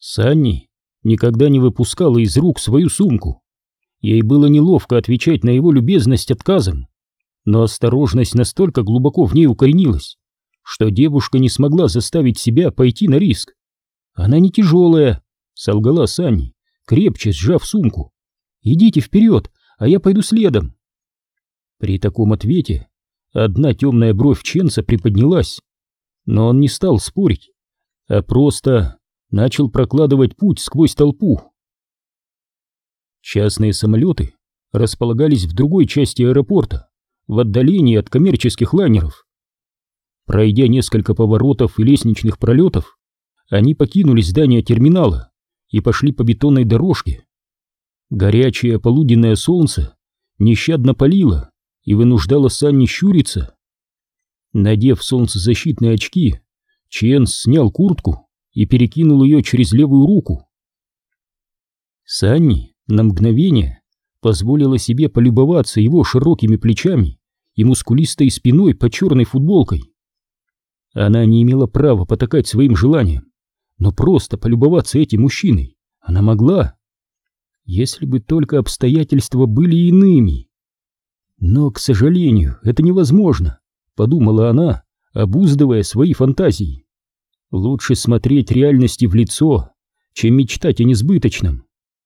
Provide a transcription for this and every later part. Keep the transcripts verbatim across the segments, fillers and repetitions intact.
Санни никогда не выпускала из рук свою сумку. Ей было неловко отвечать на его любезность отказом, но осторожность настолько глубоко в ней укоренилась, что девушка не смогла заставить себя пойти на риск. «Она не тяжелая», — солгала Санни, крепче сжав сумку. «Идите вперед, а я пойду следом». При таком ответе одна темная бровь Ченса приподнялась, но он не стал спорить, а просто начал прокладывать путь сквозь толпу. Частные самолеты располагались в другой части аэропорта, в отдалении от коммерческих лайнеров. Пройдя несколько поворотов и лестничных пролетов, они покинули здание терминала и пошли по бетонной дорожке. Горячее полуденное солнце нещадно палило и вынуждало Санни щуриться. Надев солнцезащитные очки, Ченс снял куртку и перекинул ее через левую руку. Санни на мгновение позволила себе полюбоваться его широкими плечами и мускулистой спиной под черной футболкой. Она не имела права потакать своим желаниям, но просто полюбоваться этим мужчиной она могла, если бы только обстоятельства были иными. Но, к сожалению, это невозможно, подумала она, обуздывая свои фантазии. Лучше смотреть реальности в лицо, чем мечтать о несбыточном.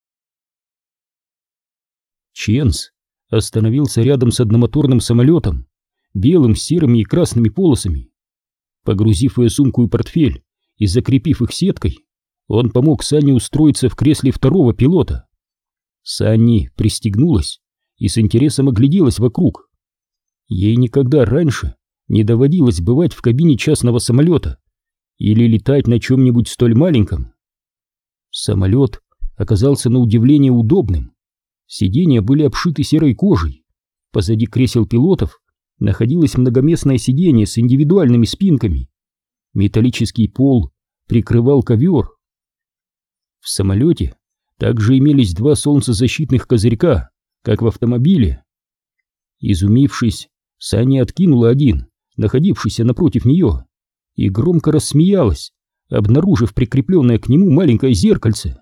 Ченс остановился рядом с одномоторным самолетом, белым с серыми и красными полосами. Погрузив ее сумку и портфель и закрепив их сеткой, он помог Санни устроиться в кресле второго пилота. Санни пристегнулась и с интересом огляделась вокруг. Ей никогда раньше не доводилось бывать в кабине частного самолета или летать на чем-нибудь столь маленьком. Самолет оказался на удивление удобным. Сиденья были обшиты серой кожей. Позади кресел пилотов находилось многоместное сиденье с индивидуальными спинками. Металлический пол прикрывал ковер. В самолете также имелись два солнцезащитных козырька, как в автомобиле. Изумившись, Санни откинула один, находившийся напротив нее, и громко рассмеялась, обнаружив прикрепленное к нему маленькое зеркальце.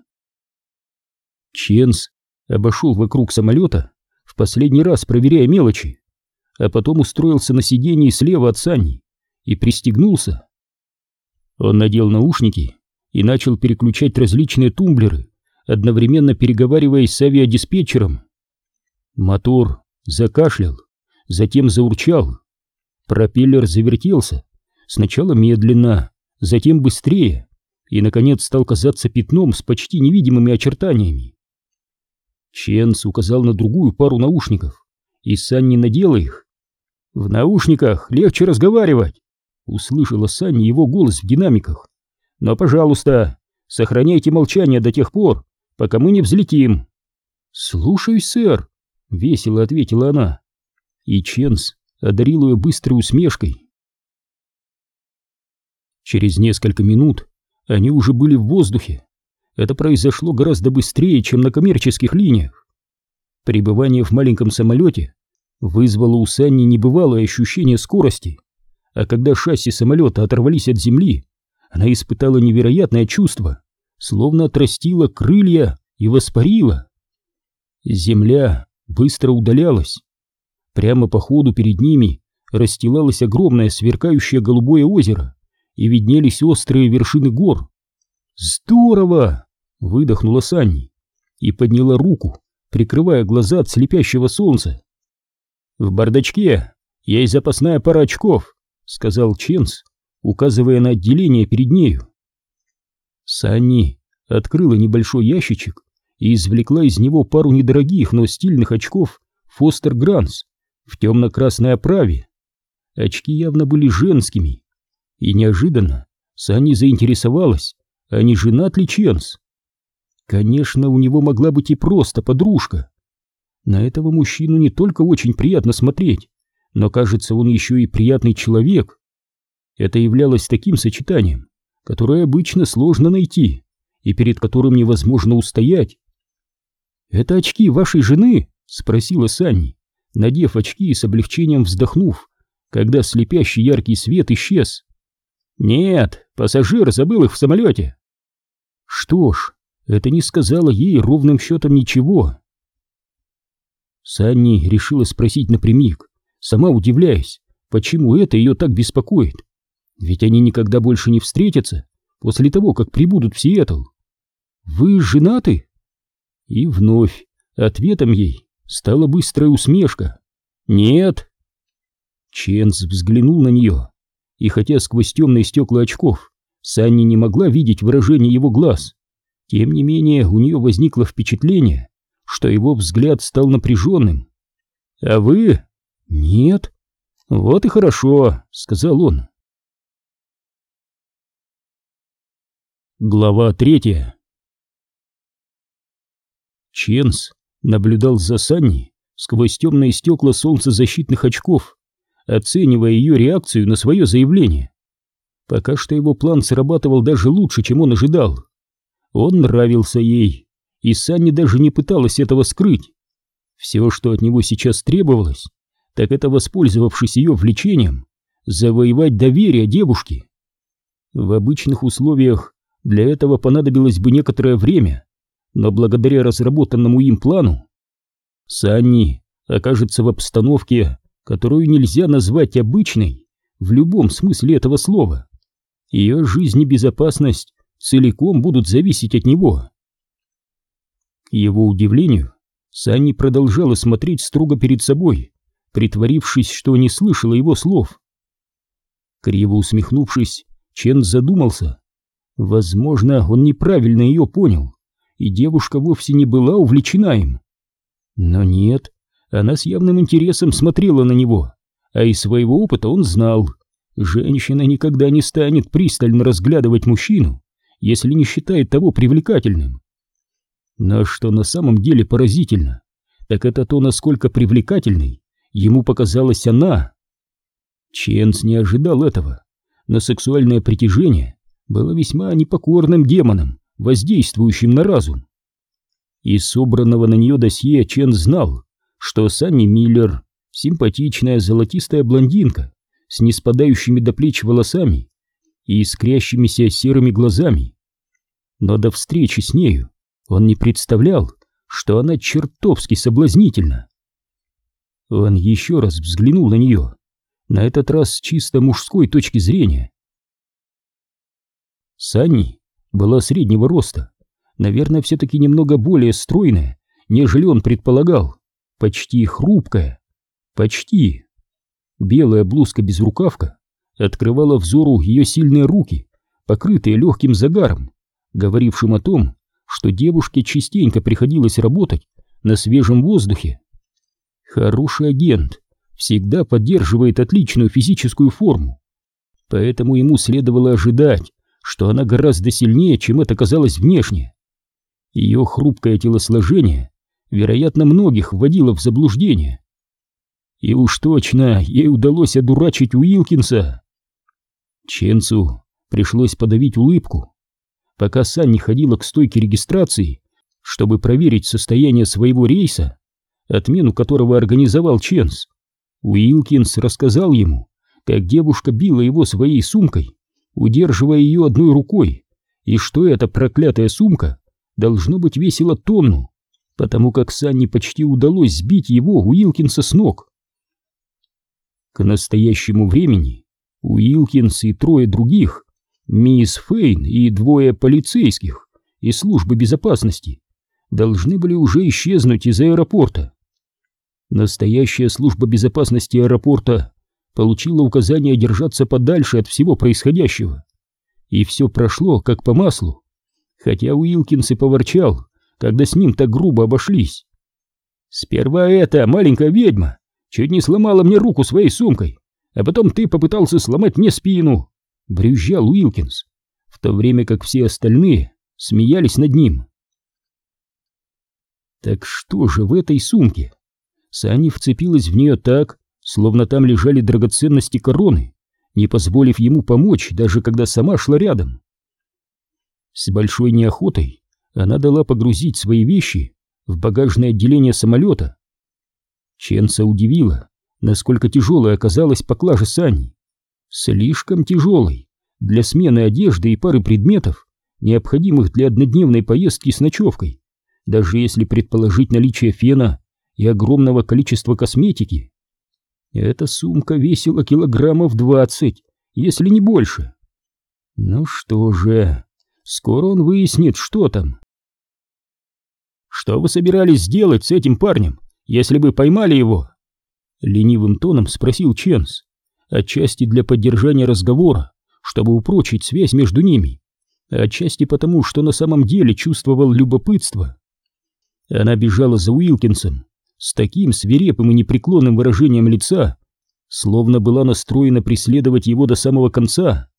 Ченс обошел вокруг самолета, в последний раз проверяя мелочи, а потом устроился на сиденье слева от Санни и пристегнулся. Он надел наушники и начал переключать различные тумблеры, одновременно переговариваясь с авиадиспетчером. Мотор закашлял, затем заурчал. Пропеллер завертелся, сначала медленно, затем быстрее, и, наконец, стал казаться пятном с почти невидимыми очертаниями. Ченс указал на другую пару наушников, и Санни надела их. «В наушниках легче разговаривать», — услышала Санни его голос в динамиках. «Но, пожалуйста, сохраняйте молчание до тех пор, пока мы не взлетим». «Слушаюсь, сэр», — весело ответила она, и Ченс одарил ее быстрой усмешкой. Через несколько минут они уже были в воздухе. Это произошло гораздо быстрее, чем на коммерческих линиях. Пребывание в маленьком самолете вызвало у Санни небывалое ощущение скорости, а когда шасси самолета оторвались от земли, она испытала невероятное чувство, словно отрастила крылья и воспарила. Земля быстро удалялась. Прямо по ходу перед ними расстилалось огромное сверкающее голубое озеро, и виднелись острые вершины гор. «Здорово!» — выдохнула Санни и подняла руку, прикрывая глаза от слепящего солнца. «В бардачке есть запасная пара очков», — сказал Ченс, указывая на отделение перед нею. Санни открыла небольшой ящичек и извлекла из него пару недорогих, но стильных очков Фостер Гранс в темно-красной оправе. Очки явно были женскими, и неожиданно Санни заинтересовалась, а не женат ли Ченс. Конечно, у него могла быть и просто подружка. На этого мужчину не только очень приятно смотреть, но, кажется, он еще и приятный человек. Это являлось таким сочетанием, которое обычно сложно найти и перед которым невозможно устоять. «Это очки вашей жены?» — спросила Санни, надев очки и с облегчением вздохнув, когда слепящий яркий свет исчез. «Нет, пассажир забыл их в самолете». Что ж, это не сказала ей ровным счетом ничего. Санни решила спросить напрямик, сама удивляясь, почему это ее так беспокоит. Ведь они никогда больше не встретятся после того, как прибудут в Сиэтл. «Вы женаты?» И вновь ответом ей стала быстрая усмешка. «Нет». Ченс взглянул на нее, и хотя сквозь темные стекла очков Санни не могла видеть выражение его глаз, тем не менее у нее возникло впечатление, что его взгляд стал напряженным. «А вы?» «Нет». «Вот и хорошо», — сказал он. Глава третья. Ченс наблюдал за Санни сквозь темные стекла солнцезащитных очков, оценивая ее реакцию на свое заявление. Пока что его план срабатывал даже лучше, чем он ожидал. Он нравился ей, и Санни даже не пыталась этого скрыть. Все, что от него сейчас требовалось, так это, воспользовавшись ее влечением, завоевать доверие девушки. В обычных условиях для этого понадобилось бы некоторое время, но благодаря разработанному им плану Санни окажется в обстановке, которую нельзя назвать обычной в любом смысле этого слова. Ее жизнь и безопасность целиком будут зависеть от него. К его удивлению, Санни продолжала смотреть строго перед собой, притворившись, что не слышала его слов. Криво усмехнувшись, Чен задумался. Возможно, он неправильно ее понял, и девушка вовсе не была увлечена им. Но нет, она с явным интересом смотрела на него, а из своего опыта он знал: женщина никогда не станет пристально разглядывать мужчину, если не считает того привлекательным. Но что на самом деле поразительно, так это то, насколько привлекательной ему показалась она. Ченс не ожидал этого, но сексуальное притяжение было весьма непокорным демоном, воздействующим на разум. Из собранного на нее досье Чен знал, что Санни Миллер — симпатичная золотистая блондинка с неспадающими до плеч волосами и искрящимися серыми глазами. Но до встречи с нею он не представлял, что она чертовски соблазнительна. Он еще раз взглянул на нее, на этот раз с чисто мужской точки зрения. Санни была среднего роста, наверное, все-таки немного более стройная, нежели он предполагал, почти хрупкая, почти. Белая блузка-безрукавка открывала взору ее сильные руки, покрытые легким загаром, говорившим о том, что девушке частенько приходилось работать на свежем воздухе. Хороший агент всегда поддерживает отличную физическую форму, поэтому ему следовало ожидать, что она гораздо сильнее, чем это казалось внешне. Ее хрупкое телосложение, вероятно, многих вводило в заблуждение. И уж точно ей удалось одурачить Уилкинса. Ченсу пришлось подавить улыбку. Пока Санни ходила к стойке регистрации, чтобы проверить состояние своего рейса, отмену которого организовал Ченс, Уилкинс рассказал ему, как девушка била его своей сумкой, удерживая ее одной рукой, и что эта проклятая сумка должно быть весила тонну, потому как Санни почти удалось сбить его, Уилкинса, с ног. К настоящему времени Уилкинс и трое других, мисс Фейн и двое полицейских из службы безопасности, должны были уже исчезнуть из аэропорта. Настоящая служба безопасности аэропорта получила указание держаться подальше от всего происходящего, и все прошло как по маслу, хотя Уилкинс и поворчал, когда с ним так грубо обошлись. «Сперва эта маленькая ведьма чуть не сломала мне руку своей сумкой, а потом ты попытался сломать мне спину», — брюзжал Уилкинс, в то время как все остальные смеялись над ним. Так что же в этой сумке? Санни вцепилась в нее так, словно там лежали драгоценности короны, не позволив ему помочь, даже когда сама шла рядом. С большой неохотой она дала погрузить свои вещи в багажное отделение самолета. Ченса удивило, насколько тяжелой оказалась поклажа Санни. Слишком тяжелой для смены одежды и пары предметов, необходимых для однодневной поездки с ночевкой, даже если предположить наличие фена и огромного количества косметики. Эта сумка весила килограммов двадцать, если не больше. Ну что же, скоро он выяснит, что там. «Что вы собирались сделать с этим парнем, если бы поймали его?» Ленивым тоном спросил Ченс, отчасти для поддержания разговора, чтобы упрочить связь между ними, а отчасти потому, что на самом деле чувствовал любопытство. Она бежала за Уилкинсом с таким свирепым и непреклонным выражением лица, словно была настроена преследовать его до самого конца.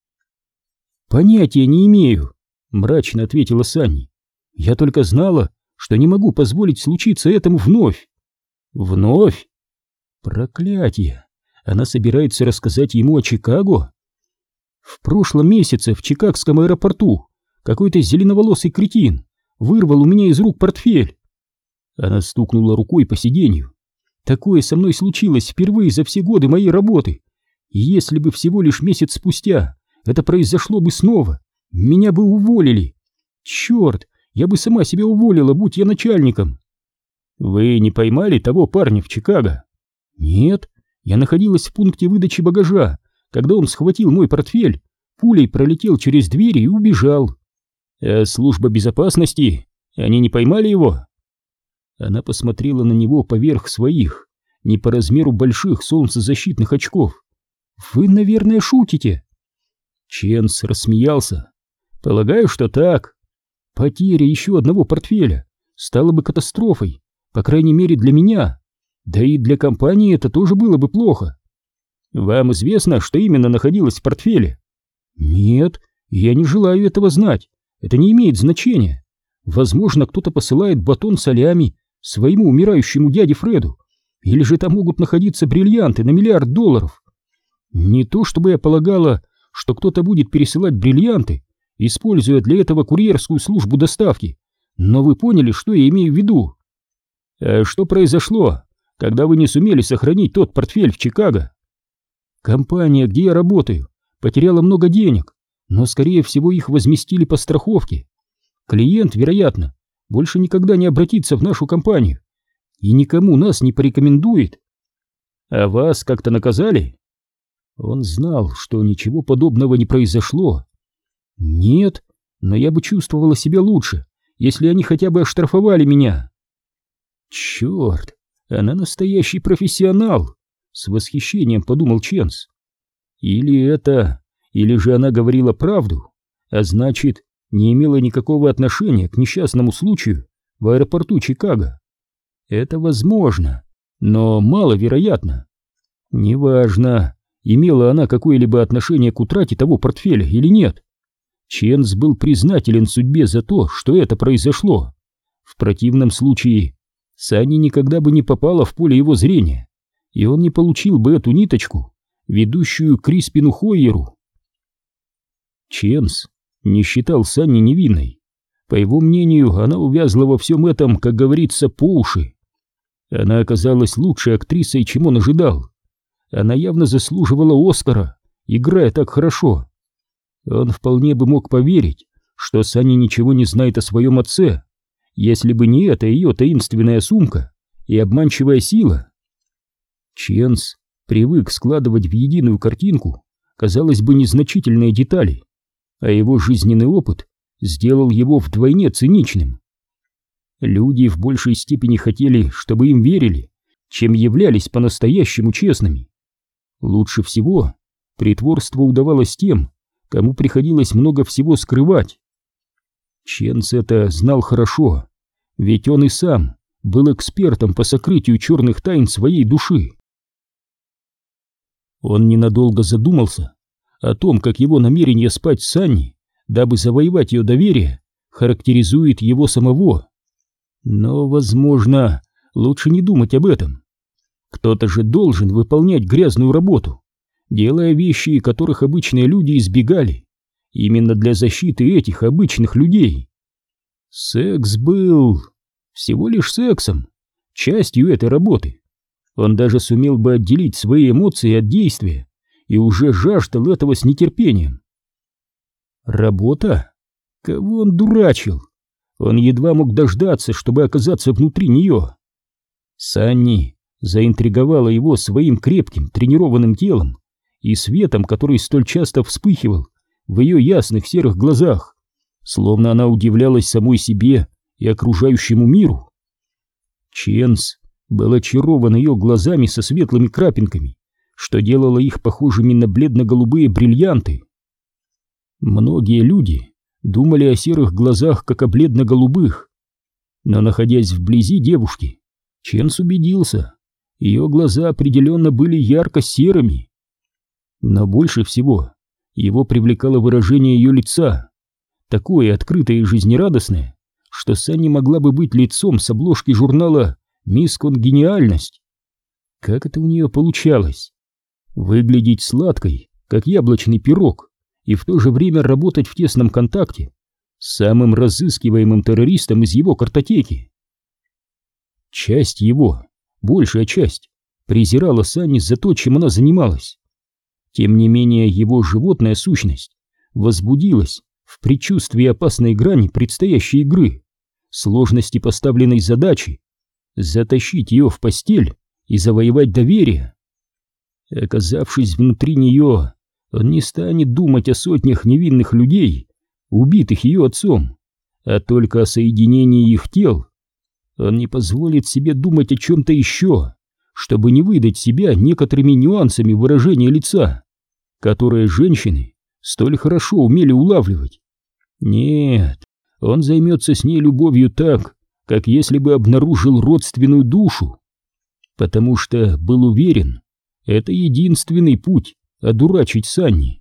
«Понятия не имею», — мрачно ответила Санни. «Я только знала, что не могу позволить случиться этому вновь». «Вновь? Проклятие! Она собирается рассказать ему о Чикаго?» «В прошлом месяце в Чикагском аэропорту какой-то зеленоволосый кретин вырвал у меня из рук портфель». Она стукнула рукой по сиденью. «Такое со мной случилось впервые за все годы моей работы. И если бы всего лишь месяц спустя это произошло бы снова, меня бы уволили. Черт, я бы сама себя уволила, будь я начальником». «Вы не поймали того парня в Чикаго?» «Нет, я находилась в пункте выдачи багажа, когда он схватил мой портфель, пулей пролетел через дверь и убежал». «А служба безопасности? Они не поймали его?» Она посмотрела на него поверх своих, не по размеру больших солнцезащитных очков. «Вы, наверное, шутите?» Ченс рассмеялся. «Полагаю, что так. Потеря еще одного портфеля стала бы катастрофой, по крайней мере для меня. Да и для компании это тоже было бы плохо. Вам известно, что именно находилось в портфеле?» «Нет, я не желаю этого знать. Это не имеет значения. Возможно, кто-то посылает батон салями своему умирающему дяде Фреду, или же там могут находиться бриллианты на миллиард долларов. Не то чтобы я полагала, что кто-то будет пересылать бриллианты, используя для этого курьерскую службу доставки, но вы поняли, что я имею в виду». «А что произошло, когда вы не сумели сохранить тот портфель в Чикаго?» «Компания, где я работаю, потеряла много денег, но, скорее всего, их возместили по страховке. Клиент, вероятно, больше никогда не обратится в нашу компанию и никому нас не порекомендует». «А вас как-то наказали?» Он знал, что ничего подобного не произошло. «Нет, но я бы чувствовала себя лучше, если они хотя бы оштрафовали меня». «Черт, она настоящий профессионал!» — с восхищением подумал Ченс. «Или это, или же она говорила правду, а значит, не имела никакого отношения к несчастному случаю в аэропорту Чикаго. Это возможно, но маловероятно. Неважно, имела она какое-либо отношение к утрате того портфеля или нет. Ченс был признателен судьбе за то, что это произошло. В противном случае Санни никогда бы не попала в поле его зрения, и он не получил бы эту ниточку, ведущую к Криспину Хойеру. Ченс не считал Санни невинной. По его мнению, она увязла во всем этом, как говорится, по уши. Она оказалась лучшей актрисой, чем он ожидал. Она явно заслуживала Оскара, играя так хорошо. Он вполне бы мог поверить, что Санни ничего не знает о своем отце, если бы не эта ее таинственная сумка и обманчивая сила. Ченс привык складывать в единую картинку, казалось бы, незначительные детали, а его жизненный опыт сделал его вдвойне циничным. Люди в большей степени хотели, чтобы им верили, чем являлись по-настоящему честными. Лучше всего притворство удавалось тем, кому приходилось много всего скрывать. Ченс это знал хорошо, ведь он и сам был экспертом по сокрытию черных тайн своей души. Он ненадолго задумался о том, как его намерение спать с Санни, дабы завоевать ее доверие, характеризует его самого. Но, возможно, лучше не думать об этом. Кто-то же должен выполнять грязную работу, делая вещи, которых обычные люди избегали, именно для защиты этих обычных людей. Секс был всего лишь сексом, частью этой работы. Он даже сумел бы отделить свои эмоции от действия и уже жаждал этого с нетерпением. Работа? Кого он дурачил? Он едва мог дождаться, чтобы оказаться внутри нее. Санни заинтриговала его своим крепким, тренированным телом и светом, который столь часто вспыхивал в ее ясных серых глазах, словно она удивлялась самой себе и окружающему миру. Ченс был очарован ее глазами со светлыми крапинками, что делало их похожими на бледно-голубые бриллианты. Многие люди думали о серых глазах, как о бледно-голубых, но, находясь вблизи девушки, Ченс убедился, ее глаза определенно были ярко-серыми. Но больше всего его привлекало выражение ее лица, такое открытое и жизнерадостное, что Санни могла бы быть лицом с обложки журнала «Мисс Конгениальность». Как это у нее получалось? Выглядеть сладкой, как яблочный пирог, и в то же время работать в тесном контакте с самым разыскиваемым террористом из его картотеки. Часть его, большая часть, презирала Санни за то, чем она занималась. Тем не менее, его животная сущность возбудилась в предчувствии опасной грани предстоящей игры, сложности поставленной задачи, затащить ее в постель и завоевать доверие. Оказавшись внутри нее, он не станет думать о сотнях невинных людей, убитых ее отцом, а только о соединении их тел. Он не позволит себе думать о чем-то еще, чтобы не выдать себя некоторыми нюансами выражения лица, которые женщины столь хорошо умели улавливать. Нет, он займется с ней любовью так, как если бы обнаружил родственную душу, потому что был уверен, это единственный путь одурачить Санни.